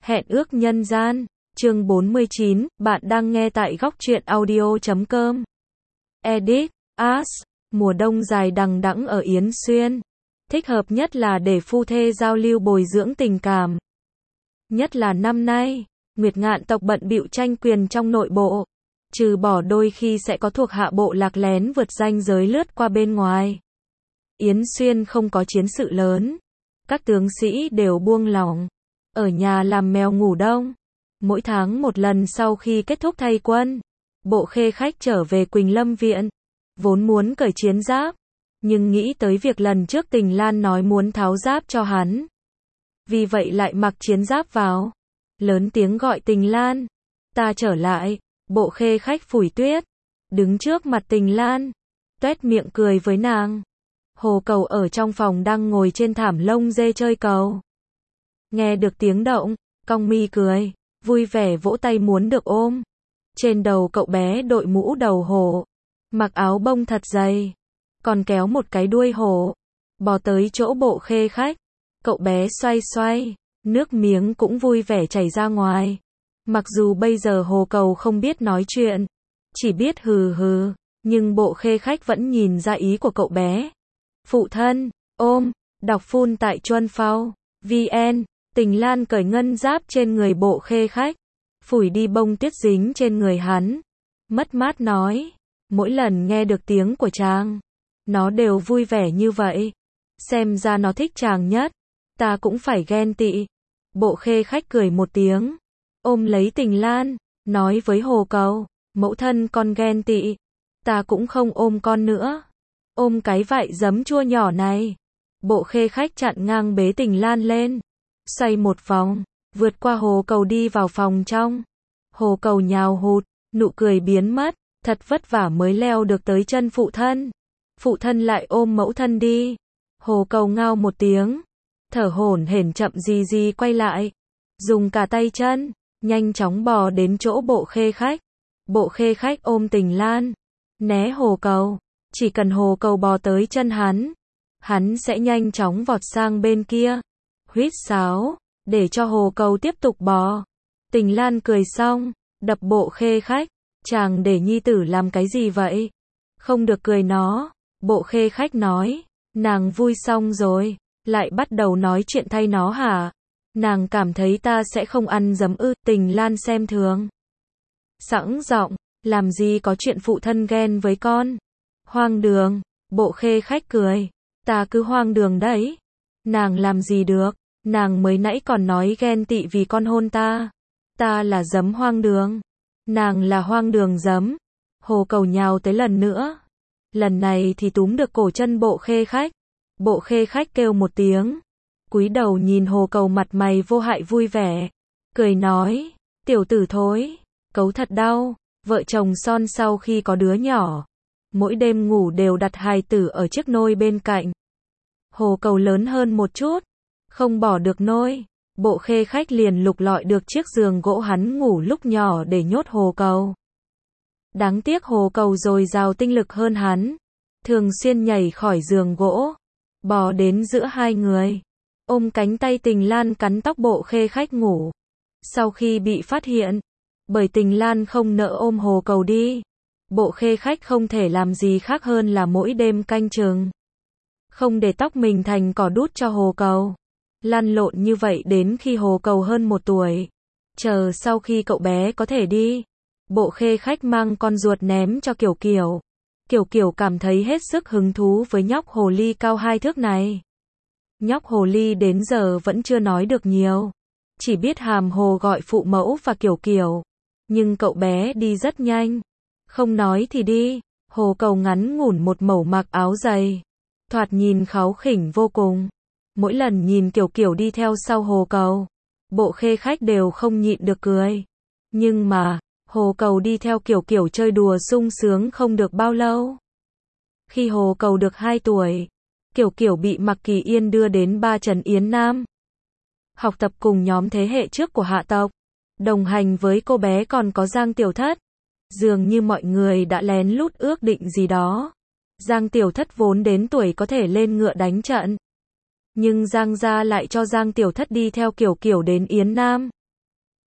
Hẹn ước nhân gian, chương 49, bạn đang nghe tại góc truyện audio.com. Edit, As, mùa đông dài đằng đẵng ở Yến Xuyên. Thích hợp nhất là để phu thê giao lưu bồi dưỡng tình cảm. Nhất là năm nay, Nguyệt Ngạn tộc bận bịu tranh quyền trong nội bộ. Trừ bỏ đôi khi sẽ có thuộc hạ bộ lạc lén vượt ranh giới lướt qua bên ngoài. Yến Xuyên không có chiến sự lớn. Các tướng sĩ đều buông lỏng. Ở nhà làm mèo ngủ đông. Mỗi tháng một lần sau khi kết thúc thay quân, Bộ Khê Khách trở về Quỳnh Lâm Viện. Vốn muốn cởi chiến giáp, nhưng nghĩ tới việc lần trước Tình Lan nói muốn tháo giáp cho hắn. Vì vậy lại mặc chiến giáp vào. Lớn tiếng gọi Tình Lan. Ta trở lại. Bộ Khê Khách phủi tuyết. Đứng trước mặt Tình Lan. Tuét miệng cười với nàng. Hồ Cầu ở trong phòng đang ngồi trên thảm lông dê chơi cầu. Nghe được tiếng động, cong mi cười, vui vẻ vỗ tay muốn được ôm. Trên đầu cậu bé đội mũ đầu hổ, mặc áo bông thật dày, còn kéo một cái đuôi hổ, bò tới chỗ Bộ Khê Khách. Cậu bé xoay xoay, nước miếng cũng vui vẻ chảy ra ngoài. Mặc dù bây giờ Hồ Cầu không biết nói chuyện, chỉ biết hừ hừ, nhưng Bộ Khê Khách vẫn nhìn ra ý của cậu bé. Phụ thân, ôm, đọc phun tại Chuân Phao, VN. Tình Lan cởi ngân giáp trên người Bộ Khê Khách, phủi đi bông tuyết dính trên người hắn. Mất mát nói, mỗi lần nghe được tiếng của chàng, nó đều vui vẻ như vậy. Xem ra nó thích chàng nhất, ta cũng phải ghen tị. Bộ Khê Khách cười một tiếng, ôm lấy Tình Lan, nói với Hồ Cầu, mẫu thân con ghen tị, ta cũng không ôm con nữa. Ôm cái vại giấm chua nhỏ này. Bộ Khê Khách chặn ngang bế Tình Lan lên. Xoay một vòng, vượt qua Hồ Cầu đi vào phòng trong. Hồ Cầu nhào hụt, nụ cười biến mất, thật vất vả mới leo được tới chân phụ thân. Phụ thân lại ôm mẫu thân đi. Hồ Cầu ngao một tiếng, thở hổn hển chậm gì gì quay lại, dùng cả tay chân, nhanh chóng bò đến chỗ Bộ Khê Khách. Bộ Khê Khách ôm Tình Lan, né Hồ Cầu, chỉ cần Hồ Cầu bò tới chân hắn sẽ nhanh chóng vọt sang bên kia. Huýt sáo, để cho Hồ Cầu tiếp tục bò. Tình Lan cười xong, đập Bộ Khê Khách, chàng để nhi tử làm cái gì vậy? Không được cười nó. Bộ Khê Khách nói, nàng vui xong rồi, lại bắt đầu nói chuyện thay nó hả? Nàng cảm thấy ta sẽ không ăn giấm ư? Tình Lan xem thường, sẵn giọng, làm gì có chuyện phụ thân ghen với con. Hoang đường. Bộ Khê Khách cười, ta cứ hoang đường đấy. Nàng làm gì được, nàng mới nãy còn nói ghen tị vì con hôn ta. Ta là giấm hoang đường, nàng là hoang đường giấm. Hồ Cầu nhào tới lần nữa. Lần này thì túm được cổ chân Bộ Khê Khách. Bộ Khê Khách kêu một tiếng, cúi đầu nhìn Hồ Cầu mặt mày vô hại vui vẻ, cười nói, tiểu tử thối, cấu thật đau. Vợ chồng son sau khi có đứa nhỏ, mỗi đêm ngủ đều đặt hài tử ở chiếc nôi bên cạnh. Hồ Cầu lớn hơn một chút, không bỏ được nôi. Bộ Khê Khách liền lục lọi được chiếc giường gỗ hắn ngủ lúc nhỏ để nhốt Hồ Cầu. Đáng tiếc Hồ Cầu dồi dào tinh lực hơn hắn, thường xuyên nhảy khỏi giường gỗ, bò đến giữa hai người, ôm cánh tay Tình Lan cắn tóc Bộ Khê Khách ngủ. Sau khi bị phát hiện, bởi Tình Lan không nỡ ôm Hồ Cầu đi, Bộ Khê Khách không thể làm gì khác hơn là mỗi đêm canh chừng, không để tóc mình thành cỏ đút cho Hồ Cầu. Lăn lộn như vậy đến khi Hồ Cầu hơn 1 tuổi. Chờ sau khi cậu bé có thể đi, Bộ Khê Khách mang con ruột ném cho Kiều Kiều. Kiều Kiều cảm thấy hết sức hứng thú với nhóc hồ ly cao 2 thước này. Nhóc hồ ly đến giờ vẫn chưa nói được nhiều, chỉ biết hàm hồ gọi phụ mẫu và Kiều Kiều. Nhưng cậu bé đi rất nhanh, không nói thì đi. Hồ Cầu ngắn ngủn một mẩu mặc áo dày, thoạt nhìn kháu khỉnh vô cùng. Mỗi lần nhìn Kiều Kiều đi theo sau Hồ Cầu, Bộ Khê Khách đều không nhịn được cười. Nhưng mà, Hồ Cầu đi theo Kiều Kiều chơi đùa sung sướng không được bao lâu. Khi Hồ Cầu được 2 tuổi, Kiều Kiều bị Mạc Kỳ Yên đưa đến Ba Trần Yến Nam. Học tập cùng nhóm thế hệ trước của hạ tộc. Đồng hành với cô bé còn có Giang Tiểu Thất. Dường như mọi người đã lén lút ước định gì đó. Giang Tiểu Thất vốn đến tuổi có thể lên ngựa đánh trận, nhưng Giang gia lại cho Giang Tiểu Thất đi theo Kiều Kiều đến Yến Nam.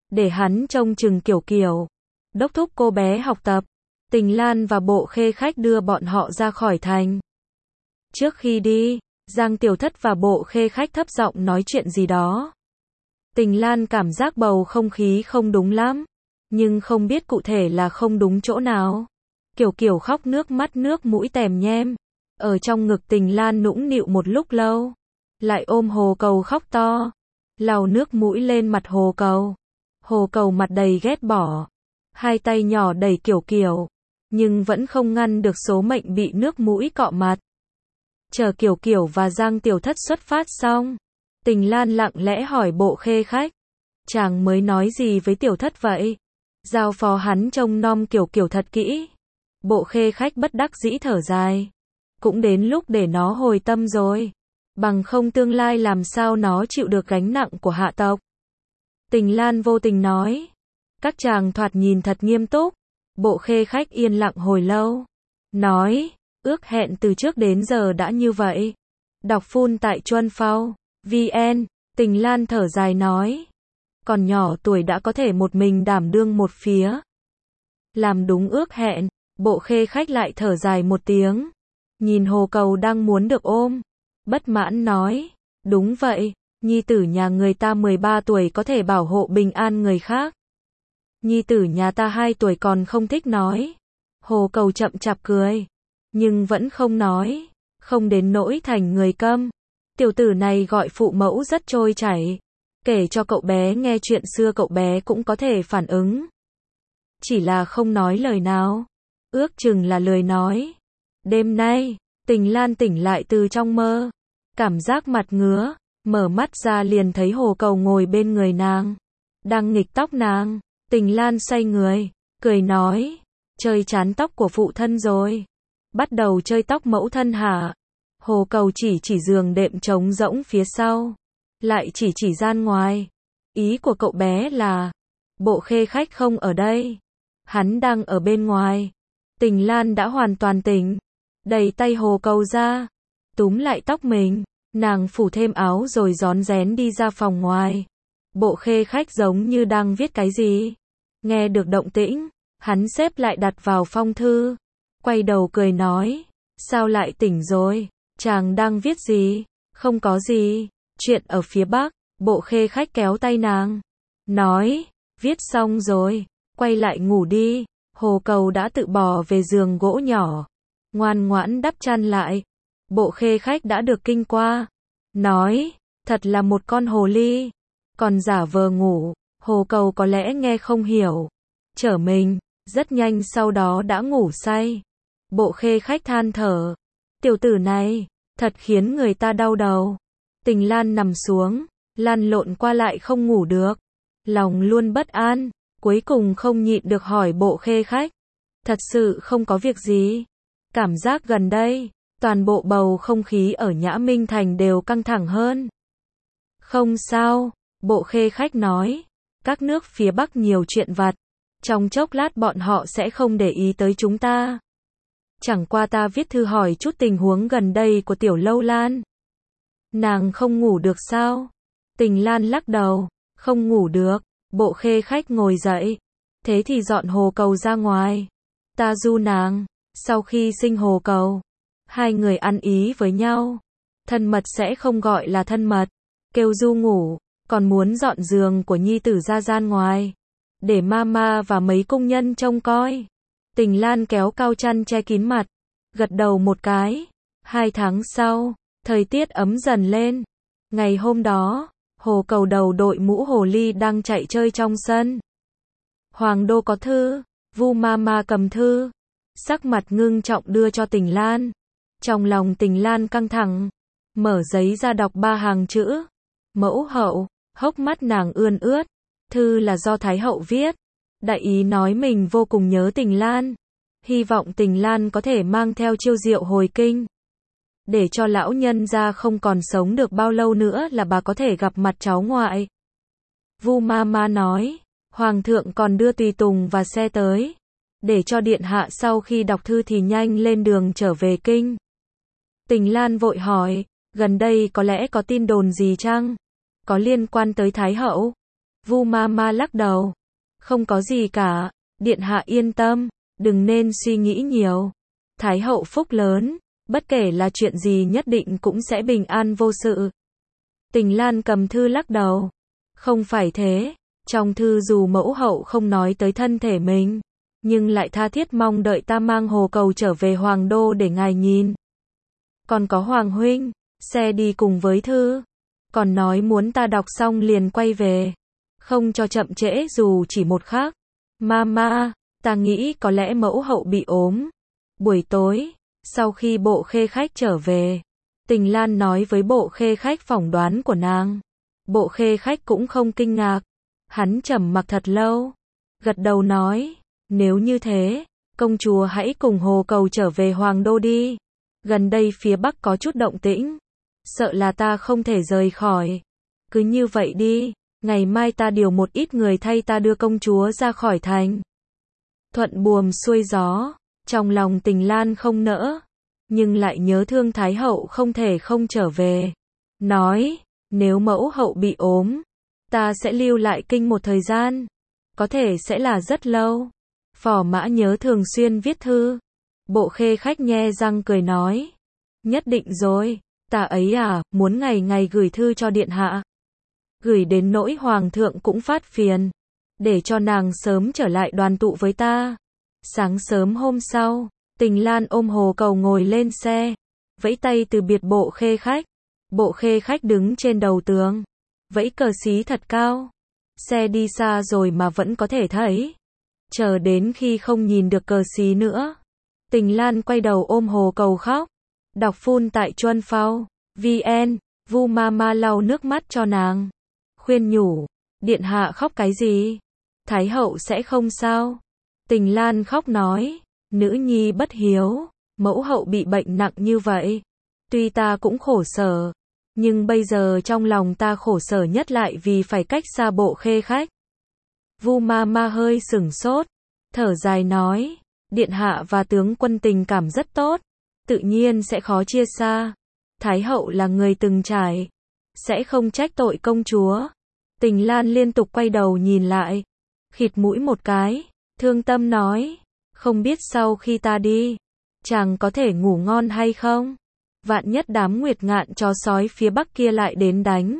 để hắn trông chừng Kiểu Kiểu, đốc thúc cô bé học tập. Tình Lan và Bộ Khê Khách đưa bọn họ ra khỏi thành. Trước khi đi, Giang Tiểu Thất và Bộ Khê Khách thấp giọng nói chuyện gì đó. Tình Lan cảm giác bầu không khí không đúng lắm, nhưng không biết cụ thể là không đúng chỗ nào. Kiểu Kiểu khóc nước mắt nước mũi tèm nhem, ở trong ngực Tình Lan nũng nịu một lúc lâu, lại ôm Hồ Cầu khóc to, lau nước mũi lên mặt Hồ Cầu. Hồ Cầu mặt đầy ghét bỏ, hai tay nhỏ đẩy Kiểu Kiểu, nhưng vẫn không ngăn được số mệnh bị nước mũi cọ mặt. Chờ Kiểu Kiểu và Giang Tiểu Thất xuất phát xong, Tình Lan lặng lẽ hỏi Bộ Khê Khách, chàng mới nói gì với Tiểu Thất vậy? Giao phó hắn trông nom Kiểu Kiểu thật kỹ. Bộ Khê Khách bất đắc dĩ thở dài, cũng đến lúc để nó hồi tâm rồi, bằng không tương lai làm sao nó chịu được gánh nặng của hạ tộc. Tình Lan vô tình nói, các chàng thoạt nhìn thật nghiêm túc. Bộ Khê Khách yên lặng hồi lâu, nói, ước hẹn từ trước đến giờ đã như vậy. Đọc full tại Chuan Phao VN. Tình Lan thở dài nói, còn nhỏ tuổi đã có thể một mình đảm đương một phía, làm đúng ước hẹn. Bộ Khê Khách lại thở dài một tiếng, nhìn Hồ Cầu đang muốn được ôm, bất mãn nói, đúng vậy, nhi tử nhà người ta 13 tuổi có thể bảo hộ bình an người khác. Nhi tử nhà ta 2 tuổi còn không thích nói. Hồ Cầu chậm chạp cười, nhưng vẫn không nói, không đến nỗi thành người câm. Tiểu tử này gọi phụ mẫu rất trôi chảy, kể cho cậu bé nghe chuyện xưa cậu bé cũng có thể phản ứng. Chỉ là không nói lời nào, ước chừng là lười nói. Đêm nay, Tình Lan tỉnh lại từ trong mơ, cảm giác mặt ngứa, mở mắt ra liền thấy Hồ Cầu ngồi bên người nàng, đang nghịch tóc nàng. Tình Lan say người, cười nói, chơi chán tóc của phụ thân rồi, bắt đầu chơi tóc mẫu thân hả? Hồ Cầu chỉ giường đệm trống rỗng phía sau, lại chỉ gian ngoài. Ý của cậu bé là, Bộ Khê Khách không ở đây, hắn đang ở bên ngoài. Tình Lan đã hoàn toàn tỉnh, đẩy tay Hồ Cầu ra, túm lại tóc mình, nàng phủ thêm áo rồi rón rén đi ra phòng ngoài. Bộ Khê Khách giống như đang viết cái gì. Nghe được động tĩnh, hắn xếp lại đặt vào phong thư, quay đầu cười nói, sao lại tỉnh rồi, chàng đang viết gì? Không có gì, chuyện ở phía Bắc. Bộ Khê Khách kéo tay nàng, nói, viết xong rồi, quay lại ngủ đi. Hồ Cầu đã tự bò về giường gỗ nhỏ, ngoan ngoãn đắp chăn lại. Bộ Khê Khách đã được kinh qua, nói, thật là một con hồ ly, còn giả vờ ngủ. Hồ Cầu có lẽ nghe không hiểu, trở mình, rất nhanh sau đó đã ngủ say. Bộ Khê Khách than thở, tiểu tử này, thật khiến người ta đau đầu. Tình Lan nằm xuống, lăn lộn qua lại không ngủ được, lòng luôn bất an, cuối cùng không nhịn được hỏi Bộ Khê Khách, thật sự không có việc gì? Cảm giác gần đây, toàn bộ bầu không khí ở Nhã Minh Thành đều căng thẳng hơn. Không sao, Bộ Khê Khách nói, các nước phía Bắc nhiều chuyện vặt, trong chốc lát bọn họ sẽ không để ý tới chúng ta. Chẳng qua ta viết thư hỏi chút tình huống gần đây của Tiểu Lâu Lan. Nàng không ngủ được sao? Tình Lan lắc đầu, không ngủ được. Bộ Khê Khách ngồi dậy, thế thì dọn Hồ Cầu ra ngoài, ta du nàng. Sau khi sinh Hồ Cầu, hai người ăn ý với nhau, thân mật sẽ không gọi là thân mật, kêu du ngủ, còn muốn dọn giường của nhi tử ra gian ngoài, để mama và mấy công nhân trông coi. Tình Lan kéo cao chăn che kín mặt, gật đầu một cái. 2 tháng sau, thời tiết ấm dần lên. Ngày hôm đó, Hồ Cầu đầu đội mũ hồ ly đang chạy chơi trong sân. Hoàng đô có thư, Vu Mama cầm thư, sắc mặt ngưng trọng đưa cho Tình Lan. Trong lòng Tình Lan căng thẳng, mở giấy ra đọc 3 hàng chữ. Mẫu hậu, hốc mắt nàng ươn ướt. Thư là do Thái hậu viết. Đại ý nói mình vô cùng nhớ Tình Lan, hy vọng Tình Lan có thể mang theo Chiêu Diệu hồi kinh, để cho lão nhân gia không còn sống được bao lâu nữa là bà có thể gặp mặt cháu ngoại. Vu Mama nói, Hoàng thượng còn đưa tùy tùng và xe tới, để cho điện hạ sau khi đọc thư thì nhanh lên đường trở về kinh. Tình Lan vội hỏi, gần đây có lẽ có tin đồn gì chăng? Có liên quan tới Thái hậu? Vu ma ma lắc đầu. Không có gì cả, điện hạ yên tâm, đừng nên suy nghĩ nhiều. Thái hậu phúc lớn, bất kể là chuyện gì nhất định cũng sẽ bình an vô sự. Tình Lan cầm thư lắc đầu. Không phải thế, trong thư dù mẫu hậu không nói tới thân thể mình, nhưng lại tha thiết mong đợi ta mang hồ cầu trở về hoàng đô để ngài nhìn. Còn có hoàng huynh, xe đi cùng với thư, còn nói muốn ta đọc xong liền quay về, không cho chậm trễ dù chỉ một khắc. Mama, ta nghĩ có lẽ mẫu hậu bị ốm. Buổi tối, sau khi Bộ Khê Khách trở về, Tình Lan nói với Bộ Khê Khách phỏng đoán của nàng. Bộ Khê Khách cũng không kinh ngạc. Hắn trầm mặc thật lâu, gật đầu nói, nếu như thế, công chúa hãy cùng hồ cầu trở về hoàng đô đi. Gần đây phía bắc có chút động tĩnh, sợ là ta không thể rời khỏi. Cứ như vậy đi, ngày mai ta điều một ít người thay ta đưa công chúa ra khỏi thành. Thuận buồm xuôi gió, trong lòng Tình Lan không nỡ, nhưng lại nhớ thương Thái hậu không thể không trở về. Nói, nếu mẫu hậu bị ốm, ta sẽ lưu lại kinh một thời gian, có thể sẽ là rất lâu. Phò Mã nhớ thường xuyên viết thư. Bộ Khê Khách nhe răng cười nói, nhất định rồi, ta ấy à, muốn ngày ngày gửi thư cho điện hạ. Gửi đến nỗi hoàng thượng cũng phát phiền, để cho nàng sớm trở lại đoàn tụ với ta. Sáng sớm hôm sau, Tình Lan ôm hồ cầu ngồi lên xe, vẫy tay từ biệt Bộ Khê Khách. Bộ Khê Khách đứng trên đầu tường, vẫy cờ xí thật cao. Xe đi xa rồi mà vẫn có thể thấy. Chờ đến khi không nhìn được cờ xí nữa, Tình Lan quay đầu ôm hồ cầu khóc. Đọc phun tại Chuân Phao VN. Vu Mama lau nước mắt cho nàng, khuyên nhủ, điện hạ khóc cái gì? Thái hậu sẽ không sao. Tình Lan khóc nói, nữ nhi bất hiếu, mẫu hậu bị bệnh nặng như vậy. Tuy ta cũng khổ sở, nhưng bây giờ trong lòng ta khổ sở nhất lại vì phải cách xa Bộ Khê Khách. Vu Mama hơi sửng sốt, thở dài nói, điện hạ và tướng quân tình cảm rất tốt, tự nhiên sẽ khó chia xa. Thái hậu là người từng trải, sẽ không trách tội công chúa. Tình Lan liên tục quay đầu nhìn lại, khịt mũi một cái, thương tâm nói, không biết sau khi ta đi, chàng có thể ngủ ngon hay không? Vạn nhất đám Nguyệt Ngạn chó sói phía bắc kia lại đến đánh.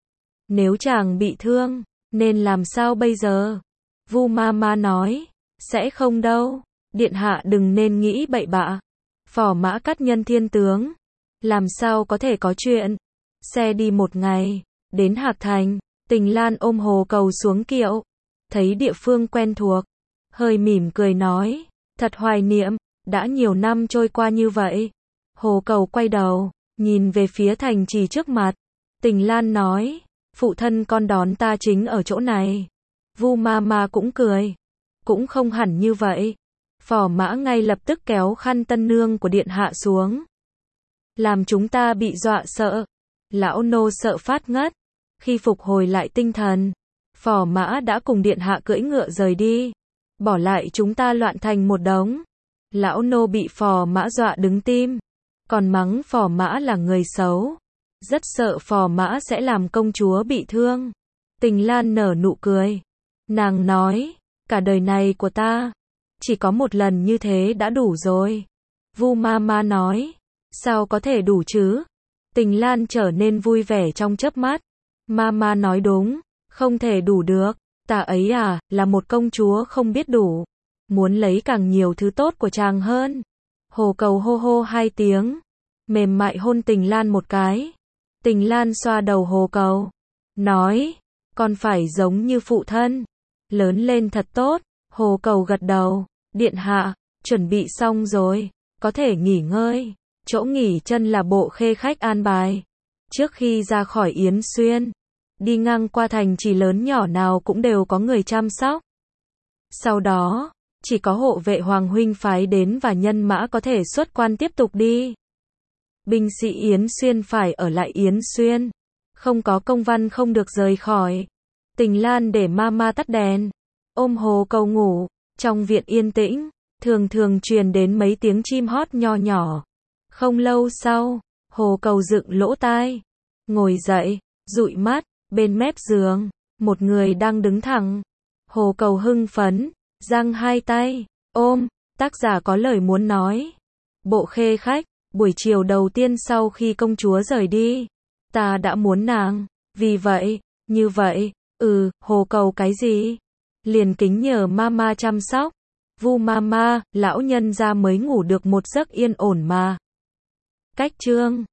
Nếu chàng bị thương, nên làm sao bây giờ? Vu Mama nói, sẽ không đâu, điện hạ đừng nên nghĩ bậy bạ. Phò Mã cắt nhân thiên tướng, làm sao có thể có chuyện. Xe đi một ngày, đến Hạc Thành, Tình Lan ôm hồ cầu xuống kiệu, thấy địa phương quen thuộc, hơi mỉm cười nói, thật hoài niệm, đã nhiều năm trôi qua như vậy. Hồ cầu quay đầu, nhìn về phía thành trì trước mặt. Tình Lan nói, phụ thân con đón ta chính ở chỗ này. Vu Mama cũng cười, cũng không hẳn như vậy. Phò Mã ngay lập tức kéo khăn tân nương của điện hạ xuống, làm chúng ta bị dọa sợ. Lão nô sợ phát ngất. Khi phục hồi lại tinh thần, Phò Mã đã cùng điện hạ cưỡi ngựa rời đi, bỏ lại chúng ta loạn thành một đống. Lão nô bị Phò Mã dọa đứng tim, còn mắng Phò Mã là người xấu, rất sợ Phò Mã sẽ làm công chúa bị thương. Tình Lan nở nụ cười, nàng nói, cả đời này của ta, chỉ có một lần như thế đã đủ rồi. Vu Mama nói, sao có thể đủ chứ? Tình Lan trở nên vui vẻ trong chớp mắt. Mama nói đúng, không thể đủ được. Ta ấy à, là một công chúa không biết đủ, muốn lấy càng nhiều thứ tốt của chàng hơn. Hồ cầu hô hô hai tiếng, mềm mại hôn Tình Lan một cái. Tình Lan xoa đầu hồ cầu, nói, con phải giống như phụ thân, lớn lên thật tốt. Hồ cầu gật đầu, điện hạ, chuẩn bị xong rồi, có thể nghỉ ngơi. Chỗ nghỉ chân là Bộ Khê Khách an bài. Trước khi ra khỏi Yến Xuyên, đi ngang qua thành trì lớn nhỏ nào cũng đều có người chăm sóc. Sau đó, chỉ có hộ vệ Hoàng huynh phái đến và nhân mã có thể xuất quan tiếp tục đi. Binh sĩ Yến Xuyên phải ở lại Yến Xuyên, không có công văn không được rời khỏi. Tình Lan để Mama tắt đèn, ôm hồ cầu ngủ. Trong viện yên tĩnh, thường thường truyền đến mấy tiếng chim hót nho nhỏ. Không lâu sau, hồ cầu dựng lỗ tai, ngồi dậy, dụi mắt, bên mép giường, một người đang đứng thẳng. Hồ Cầu hưng phấn, giang hai tay, ôm, tác giả có lời muốn nói. Bộ khê khách, buổi chiều đầu tiên sau khi công chúa rời đi, ta đã muốn nàng, vì vậy, như vậy, Hồ Cầu cái gì? Liền kính nhờ mama chăm sóc. Vu mama, lão nhân gia mới ngủ được một giấc yên ổn mà. Cách chương